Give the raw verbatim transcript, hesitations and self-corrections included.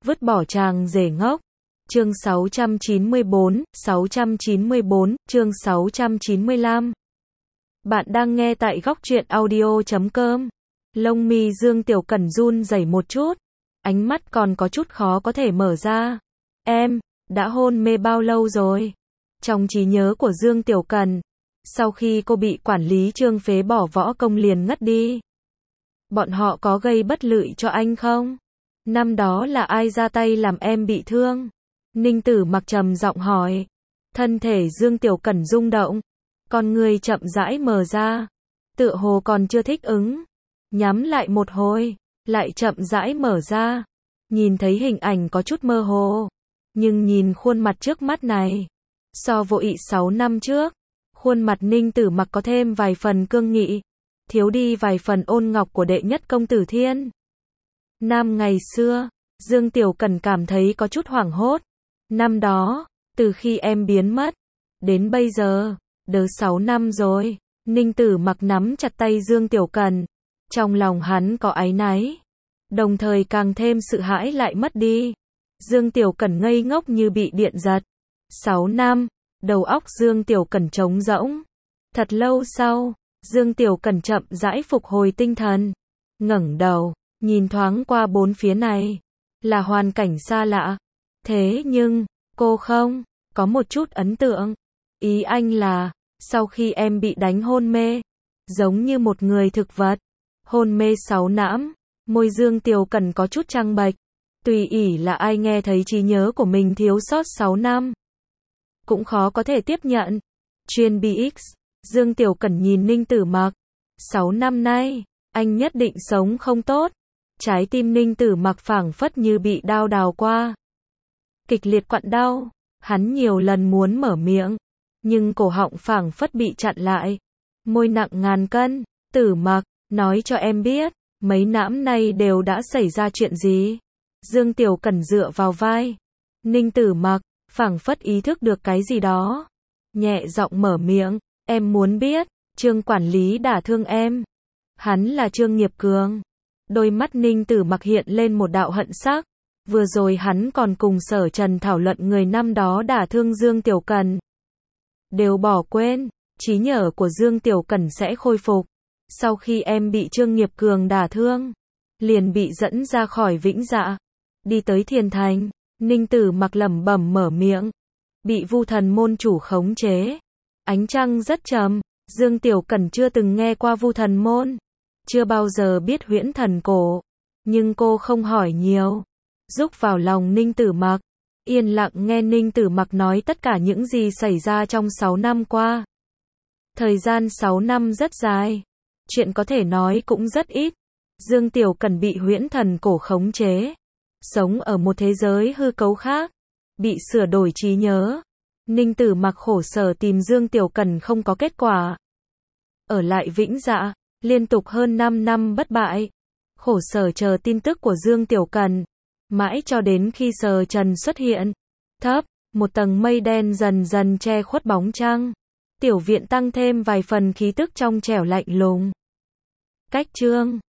vứt bỏ chàng rể ngốc. Chương sáu trăm chín mươi bốn, sáu trăm chín mươi bốn, chương sáu trăm chín mươi lăm. Bạn đang nghe tại góc truyện audio chấm com. Lông mi Dương Tiểu Cẩn run rẩy một chút, ánh mắt còn có chút khó có thể mở ra. Em, đã hôn mê bao lâu rồi? Trong trí nhớ của Dương Tiểu Cẩn, sau khi cô bị quản lý Trương phế bỏ võ công liền ngất đi. Bọn họ có gây bất lợi cho anh không? Năm đó là ai ra tay làm em bị thương? Ninh Tử Mặc trầm giọng hỏi. Thân thể Dương Tiểu Cẩn rung động, con người chậm rãi mở ra, tựa hồ còn chưa thích ứng, nhắm lại một hồi, lại chậm rãi mở ra. Nhìn thấy hình ảnh có chút mơ hồ, nhưng nhìn khuôn mặt trước mắt này, so với sáu năm trước, khuôn mặt Ninh Tử Mặc có thêm vài phần cương nghị, thiếu đi vài phần ôn ngọc của đệ nhất công tử Thiên Nam ngày xưa. Dương Tiểu Cẩn cảm thấy có chút hoảng hốt. Năm đó, từ khi em biến mất, đến bây giờ, đỡ sáu năm rồi. Ninh Tử Mặc nắm chặt tay Dương Tiểu Cẩn, trong lòng hắn có áy náy, đồng thời càng thêm sự hãi lại mất đi. Dương Tiểu Cẩn ngây ngốc như bị điện giật. Sáu năm, đầu óc Dương Tiểu Cẩn trống rỗng. Thật lâu sau, Dương Tiểu Cẩn chậm rãi phục hồi tinh thần, ngẩng đầu, nhìn thoáng qua bốn phía này, là hoàn cảnh xa lạ. Thế nhưng, cô không có một chút ấn tượng. Ý anh là, sau khi em bị đánh hôn mê, giống như một người thực vật, hôn mê sáu năm. Môi Dương Tiểu Cẩn có chút trắng bệch. Tùy ỷ là ai nghe thấy trí nhớ của mình thiếu sót sáu năm, cũng khó có thể tiếp nhận. Chuyên bê ích, Dương Tiểu Cẩn nhìn Ninh Tử Mặc. Sáu năm nay, anh nhất định sống không tốt. Trái tim Ninh Tử Mặc phảng phất như bị đao đào qua, kịch liệt quặn đau. Hắn nhiều lần muốn mở miệng, nhưng cổ họng phảng phất bị chặn lại. Môi nặng ngàn cân. Tử Mặc, nói cho em biết, mấy năm nay đều đã xảy ra chuyện gì? Dương Tiểu Cẩn dựa vào vai Ninh Tử Mặc, phảng phất ý thức được cái gì đó, nhẹ giọng mở miệng. Em muốn biết, Trương quản lý đả thương em. Hắn là Trương Nghiệp Cường. Đôi mắt Ninh Tử Mặc hiện lên một đạo hận sắc. Vừa rồi hắn còn cùng Sở Trần thảo luận người năm đó đả thương Dương Tiểu Cẩn. Đều bỏ quên, trí nhớ của Dương Tiểu Cẩn sẽ khôi phục. Sau khi em bị Trương Nghiệp Cường đả thương, liền bị dẫn ra khỏi Vĩnh Dạ, đi tới Thiên Thành. Ninh Tử Mặc lẩm bẩm mở miệng. Bị Vu Thần môn chủ khống chế. Ánh trăng rất trầm. Dương Tiểu Cẩn chưa từng nghe qua Vu Thần môn, chưa bao giờ biết huyễn thần cổ, nhưng cô không hỏi nhiều, rúc vào lòng Ninh Tử Mặc, yên lặng nghe Ninh Tử Mặc nói tất cả những gì xảy ra trong sáu năm qua. Thời gian sáu năm rất dài, chuyện có thể nói cũng rất ít. Dương Tiểu Cẩn bị huyễn thần cổ khống chế, sống ở một thế giới hư cấu khác, bị sửa đổi trí nhớ. Ninh Tử Mặc khổ sở tìm Dương Tiểu Cẩn không có kết quả. Ở lại Vĩnh Dạ, liên tục hơn năm năm bất bại. Khổ sở chờ tin tức của Dương Tiểu Cẩn, mãi cho đến khi Sở Trần xuất hiện. Thấp, một tầng mây đen dần dần che khuất bóng trăng. Tiểu viện tăng thêm vài phần khí tức trong trẻo lạnh lùng. Cách chương